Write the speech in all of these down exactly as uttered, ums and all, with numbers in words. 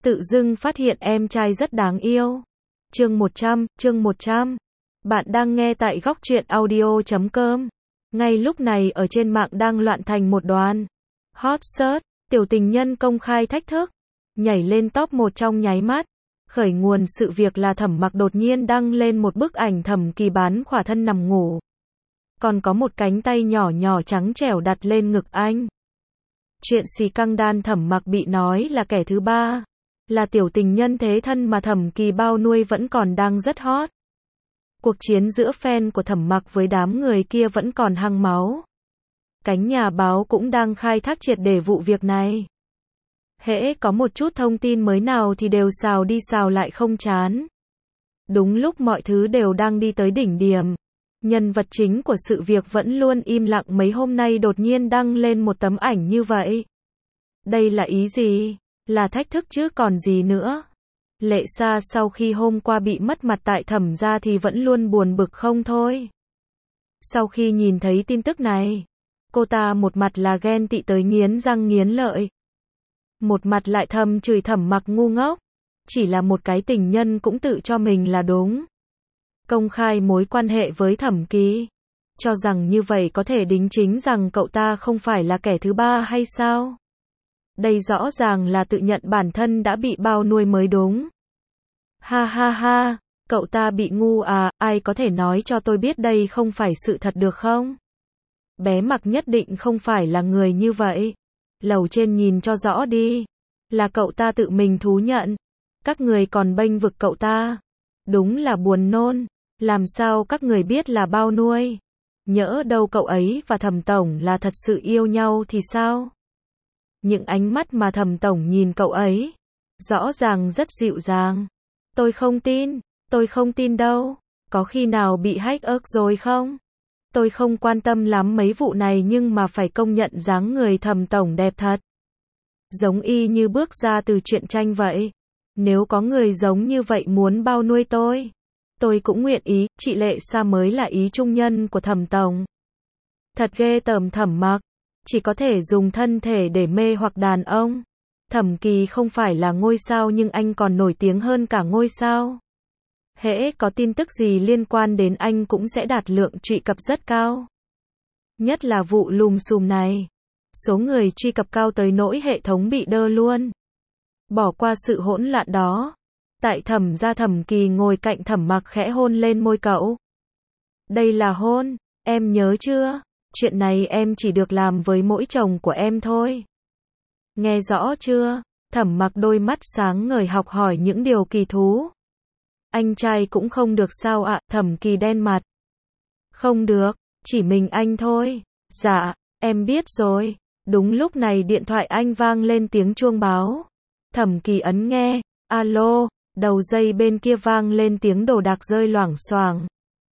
tự dưng phát hiện em trai rất đáng yêu. Chương một trăm, chương một trăm. Bạn đang nghe tại góc truyện audio chấm com. Ngay lúc này ở trên mạng đang loạn thành một đoàn. Hot search, tiểu tình nhân công khai thách thức. Nhảy lên top một trong nháy mắt. Khởi nguồn sự việc là Thẩm Mặc đột nhiên đăng lên một bức ảnh Thẩm Kỳ bán khỏa thân nằm ngủ. Còn có một cánh tay nhỏ nhỏ trắng trẻo đặt lên ngực anh. Chuyện xì căng đan Thẩm Mặc bị nói là kẻ thứ ba. Là tiểu tình nhân thế thân mà Thẩm Kỳ bao nuôi vẫn còn đang rất hot. Cuộc chiến giữa fan của Thẩm Mặc với đám người kia vẫn còn hăng máu. Cánh nhà báo cũng đang khai thác triệt để vụ việc này. Hễ có một chút thông tin mới nào thì đều xào đi xào lại không chán. Đúng lúc mọi thứ đều đang đi tới đỉnh điểm. Nhân vật chính của sự việc vẫn luôn im lặng mấy hôm nay đột nhiên đăng lên một tấm ảnh như vậy. Đây là ý gì? Là thách thức chứ còn gì nữa. Lệ Sa sau khi hôm qua bị mất mặt tại Thẩm gia thì vẫn luôn buồn bực không thôi. Sau khi nhìn thấy tin tức này, cô ta một mặt là ghen tị tới nghiến răng nghiến lợi. Một mặt lại thầm chửi Thẩm Mặc ngu ngốc. Chỉ là một cái tình nhân cũng tự cho mình là đúng. Công khai mối quan hệ với Thẩm Kỳ. Cho rằng như vậy có thể đính chính rằng cậu ta không phải là kẻ thứ ba hay sao? Đây rõ ràng là tự nhận bản thân đã bị bao nuôi mới đúng. Ha ha ha, cậu ta bị ngu à, ai có thể nói cho tôi biết đây không phải sự thật được không? Bé Mặc nhất định không phải là người như vậy. Lầu trên nhìn cho rõ đi. Là cậu ta tự mình thú nhận. Các người còn bênh vực cậu ta. Đúng là buồn nôn. Làm sao các người biết là bao nuôi? Nhỡ đâu cậu ấy và Thẩm tổng là thật sự yêu nhau thì sao? Những ánh mắt mà Thẩm tổng nhìn cậu ấy, rõ ràng rất dịu dàng. Tôi không tin, tôi không tin đâu. Có khi nào bị hack ức rồi không? Tôi không quan tâm lắm mấy vụ này nhưng mà phải công nhận dáng người Thẩm tổng đẹp thật. Giống y như bước ra từ truyện tranh vậy. Nếu có người giống như vậy muốn bao nuôi tôi, tôi cũng nguyện ý. Chị Lệ Sa mới là ý trung nhân của Thẩm tổng. Thật ghê tởm Thẩm Mặc. Chỉ có thể dùng thân thể để mê hoặc đàn ông. Thẩm Kỳ không phải là ngôi sao nhưng anh còn nổi tiếng hơn cả ngôi sao. Hễ có tin tức gì liên quan đến anh cũng sẽ đạt lượng truy cập rất cao. Nhất là vụ lùm xùm này. Số người truy cập cao tới nỗi hệ thống bị đơ luôn. Bỏ qua sự hỗn loạn đó. Tại Thẩm gia Thẩm Kỳ ngồi cạnh Thẩm Mặc khẽ hôn lên môi cậu. Đây là hôn, em nhớ chưa? Chuyện này em chỉ được làm với mỗi chồng của em thôi. Nghe rõ chưa? Thẩm Mặc đôi mắt sáng ngời học hỏi những điều kỳ thú. Anh trai cũng không được sao ạ? Thẩm Kỳ đen mặt. Không được, chỉ mình anh thôi. Dạ, em biết rồi. Đúng lúc này điện thoại anh vang lên tiếng chuông báo. Thẩm Kỳ ấn nghe. Alo, đầu dây bên kia vang lên tiếng đồ đạc rơi loảng xoảng.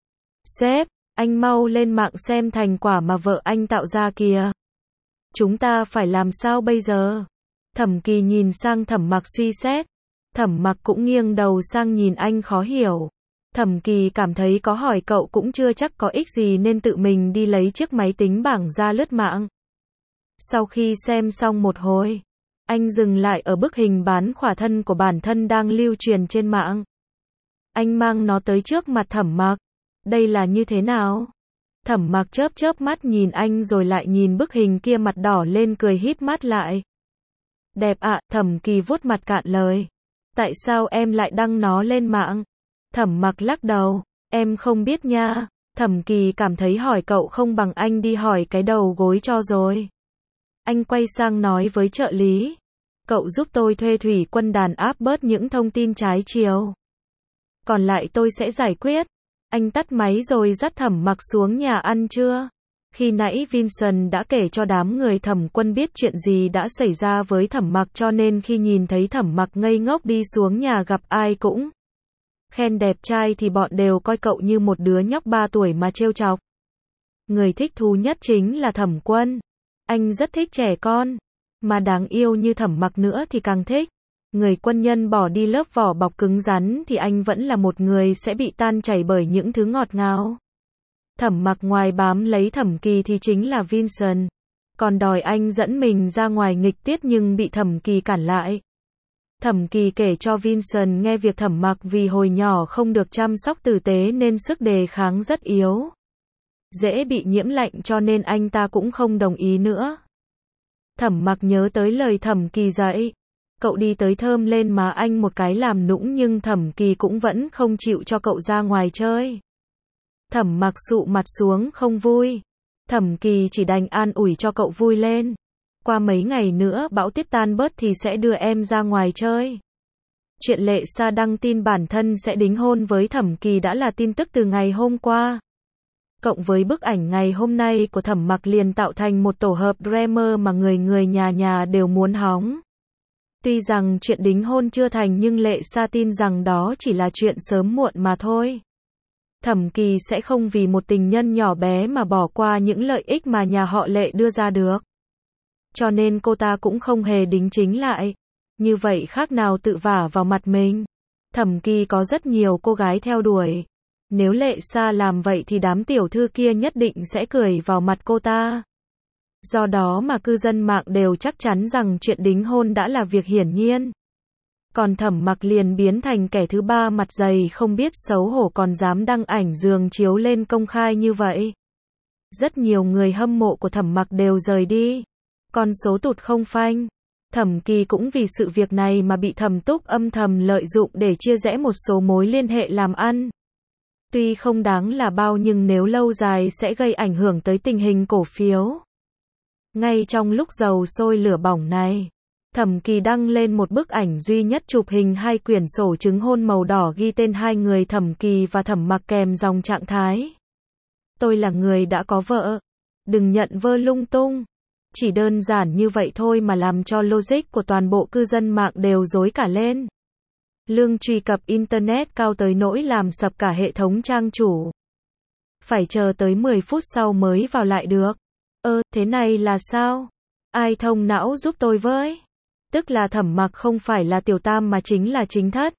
Sếp, anh mau lên mạng xem thành quả mà vợ anh tạo ra kìa. Chúng ta phải làm sao bây giờ? Thẩm Kỳ nhìn sang Thẩm Mặc suy xét. Thẩm Mặc cũng nghiêng đầu sang nhìn anh khó hiểu. Thẩm Kỳ cảm thấy có hỏi cậu cũng chưa chắc có ích gì nên tự mình đi lấy chiếc máy tính bảng ra lướt mạng. Sau khi xem xong một hồi, anh dừng lại ở bức hình bán khỏa thân của bản thân đang lưu truyền trên mạng. Anh mang nó tới trước mặt Thẩm Mặc. Đây là như thế nào? Thẩm Mặc chớp chớp mắt nhìn anh rồi lại nhìn bức hình kia mặt đỏ lên cười híp mắt lại. Đẹp ạ, Thẩm Kỳ vuốt mặt cạn lời. Tại sao em lại đăng nó lên mạng? Thẩm Mặc lắc đầu. Em không biết nha. Thẩm Kỳ cảm thấy hỏi cậu không bằng anh đi hỏi cái đầu gối cho rồi. Anh quay sang nói với trợ lý. Cậu giúp tôi thuê thủy quân đàn áp bớt những thông tin trái chiều. Còn lại tôi sẽ giải quyết. Anh tắt máy rồi dắt Thẩm Mặc xuống nhà ăn trưa. Khi nãy Vincent đã kể cho đám người Thẩm Quân biết chuyện gì đã xảy ra với Thẩm Mặc cho nên khi nhìn thấy Thẩm Mặc ngây ngốc đi xuống nhà gặp ai cũng khen đẹp trai thì bọn đều coi cậu như một đứa nhóc ba tuổi mà trêu chọc. Người thích thú nhất chính là Thẩm Quân. Anh rất thích trẻ con. Mà đáng yêu như Thẩm Mặc nữa thì càng thích. Người quân nhân bỏ đi lớp vỏ bọc cứng rắn thì anh vẫn là một người sẽ bị tan chảy bởi những thứ ngọt ngào. Thẩm Mặc ngoài bám lấy Thẩm Kỳ thì chính là Vincent. Còn đòi anh dẫn mình ra ngoài nghịch tiết nhưng bị Thẩm Kỳ cản lại. Thẩm Kỳ kể cho Vincent nghe việc Thẩm Mặc vì hồi nhỏ không được chăm sóc tử tế nên sức đề kháng rất yếu. Dễ bị nhiễm lạnh cho nên anh ta cũng không đồng ý nữa. Thẩm Mặc nhớ tới lời Thẩm Kỳ dạy. Cậu đi tới thơm lên má anh một cái làm nũng nhưng Thẩm Kỳ cũng vẫn không chịu cho cậu ra ngoài chơi. Thẩm Mặc sụ mặt xuống không vui. Thẩm Kỳ chỉ đành an ủi cho cậu vui lên. Qua mấy ngày nữa bão tuyết tan bớt thì sẽ đưa em ra ngoài chơi. Chuyện Lệ Sa đăng tin bản thân sẽ đính hôn với Thẩm Kỳ đã là tin tức từ ngày hôm qua. Cộng với bức ảnh ngày hôm nay của Thẩm Mặc liền tạo thành một tổ hợp drama mà người người nhà nhà đều muốn hóng. Tuy rằng chuyện đính hôn chưa thành nhưng Lệ Sa tin rằng đó chỉ là chuyện sớm muộn mà thôi. Thẩm Kỳ sẽ không vì một tình nhân nhỏ bé mà bỏ qua những lợi ích mà nhà họ Lệ đưa ra được. Cho nên cô ta cũng không hề đính chính lại. Như vậy khác nào tự vả vào mặt mình. Thẩm Kỳ có rất nhiều cô gái theo đuổi. Nếu Lệ Sa làm vậy thì đám tiểu thư kia nhất định sẽ cười vào mặt cô ta. Do đó mà cư dân mạng đều chắc chắn rằng chuyện đính hôn đã là việc hiển nhiên. Còn Thẩm Mặc liền biến thành kẻ thứ ba mặt dày không biết xấu hổ còn dám đăng ảnh giường chiếu lên công khai như vậy. Rất nhiều người hâm mộ của Thẩm Mặc đều rời đi. Con số tụt không phanh. Thẩm Kỳ cũng vì sự việc này mà bị Thẩm Túc âm thầm lợi dụng để chia rẽ một số mối liên hệ làm ăn. Tuy không đáng là bao nhưng nếu lâu dài sẽ gây ảnh hưởng tới tình hình cổ phiếu. Ngay trong lúc dầu sôi lửa bỏng này, Thẩm Kỳ đăng lên một bức ảnh duy nhất chụp hình hai quyển sổ chứng hôn màu đỏ ghi tên hai người Thẩm Kỳ và Thẩm Mặc kèm dòng trạng thái. Tôi là người đã có vợ. Đừng nhận vơ lung tung. Chỉ đơn giản như vậy thôi mà làm cho logic của toàn bộ cư dân mạng đều rối cả lên. Lương truy cập Internet cao tới nỗi làm sập cả hệ thống trang chủ. Phải chờ tới mười phút sau mới vào lại được. Ơ, thế này là sao? Ai thông não giúp tôi với? Tức là Thẩm Mặc không phải là tiểu tam mà chính là chính thất.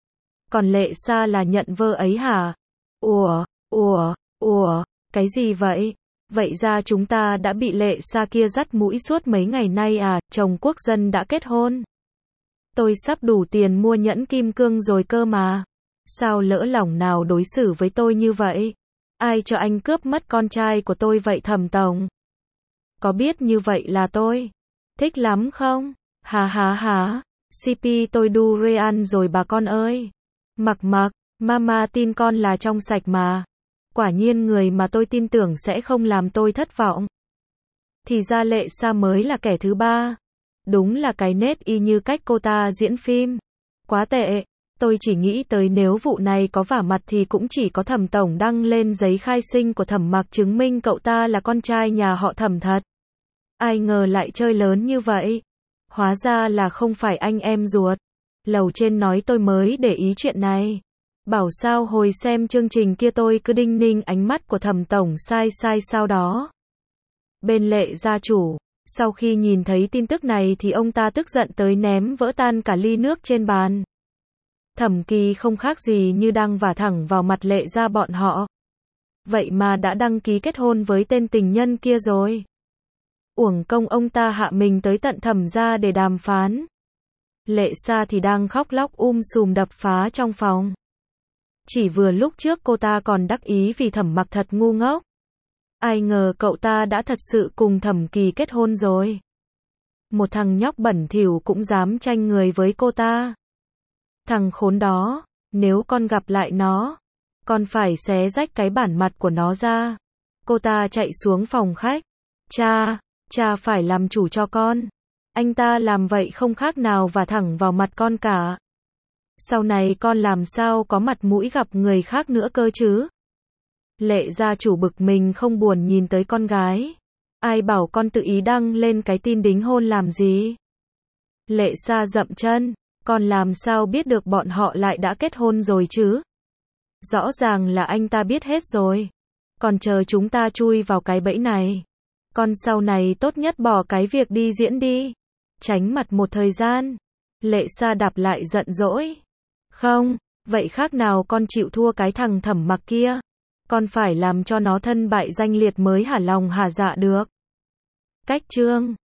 Còn Lệ Sa là nhận vơ ấy hả? Ủa, ủa, ủa, cái gì vậy? Vậy ra chúng ta đã bị Lệ Sa kia dắt mũi suốt mấy ngày nay à, chồng quốc dân đã kết hôn. Tôi sắp đủ tiền mua nhẫn kim cương rồi cơ mà. Sao lỡ lòng nào đối xử với tôi như vậy? Ai cho anh cướp mất con trai của tôi vậy Thẩm tổng? Có biết như vậy là tôi thích lắm không? Hà hà hà, xê pê tôi đu Real rồi bà con ơi. Mặc Mặc, mama tin con là trong sạch mà. Quả nhiên người mà tôi tin tưởng sẽ không làm tôi thất vọng. Thì ra Lệ Sa mới là kẻ thứ ba. Đúng là cái nét y như cách cô ta diễn phim. Quá tệ. Tôi chỉ nghĩ tới nếu vụ này có vả mặt thì cũng chỉ có Thẩm tổng đăng lên giấy khai sinh của Thẩm Mặc chứng minh cậu ta là con trai nhà họ Thẩm thật. Ai ngờ lại chơi lớn như vậy. Hóa ra là không phải anh em ruột. Lầu trên nói tôi mới để ý chuyện này. Bảo sao hồi xem chương trình kia tôi cứ đinh ninh ánh mắt của Thẩm tổng sai sai sao đó. Bên Lệ gia chủ, sau khi nhìn thấy tin tức này thì ông ta tức giận tới ném vỡ tan cả ly nước trên bàn. Thẩm Kỳ không khác gì như đang vả thẳng vào mặt Lệ gia bọn họ. Vậy mà đã đăng ký kết hôn với tên tình nhân kia rồi. Uổng công ông ta hạ mình tới tận Thẩm gia để đàm phán. Lệ Sa thì đang khóc lóc um sùm đập phá trong phòng. Chỉ vừa lúc trước cô ta còn đắc ý vì Thẩm Mặc thật ngu ngốc. Ai ngờ cậu ta đã thật sự cùng Thẩm Kỳ kết hôn rồi. Một thằng nhóc bẩn thỉu cũng dám tranh người với cô ta. Thằng khốn đó, nếu con gặp lại nó, con phải xé rách cái bản mặt của nó ra. Cô ta chạy xuống phòng khách. Cha, cha phải làm chủ cho con. Anh ta làm vậy không khác nào và thẳng vào mặt con cả. Sau này con làm sao có mặt mũi gặp người khác nữa cơ chứ? Lệ gia chủ bực mình không buồn nhìn tới con gái. Ai bảo con tự ý đăng lên cái tin đính hôn làm gì? Lệ Sa dậm chân. Con làm sao biết được bọn họ lại đã kết hôn rồi chứ? Rõ ràng là anh ta biết hết rồi. Còn chờ chúng ta chui vào cái bẫy này. Con sau này tốt nhất bỏ cái việc đi diễn đi. Tránh mặt một thời gian. Lệ Sa đạp lại giận dỗi. Không, vậy khác nào con chịu thua cái thằng Thẩm Mặc kia. Con phải làm cho nó thân bại danh liệt mới hả lòng hả dạ được. Cách chương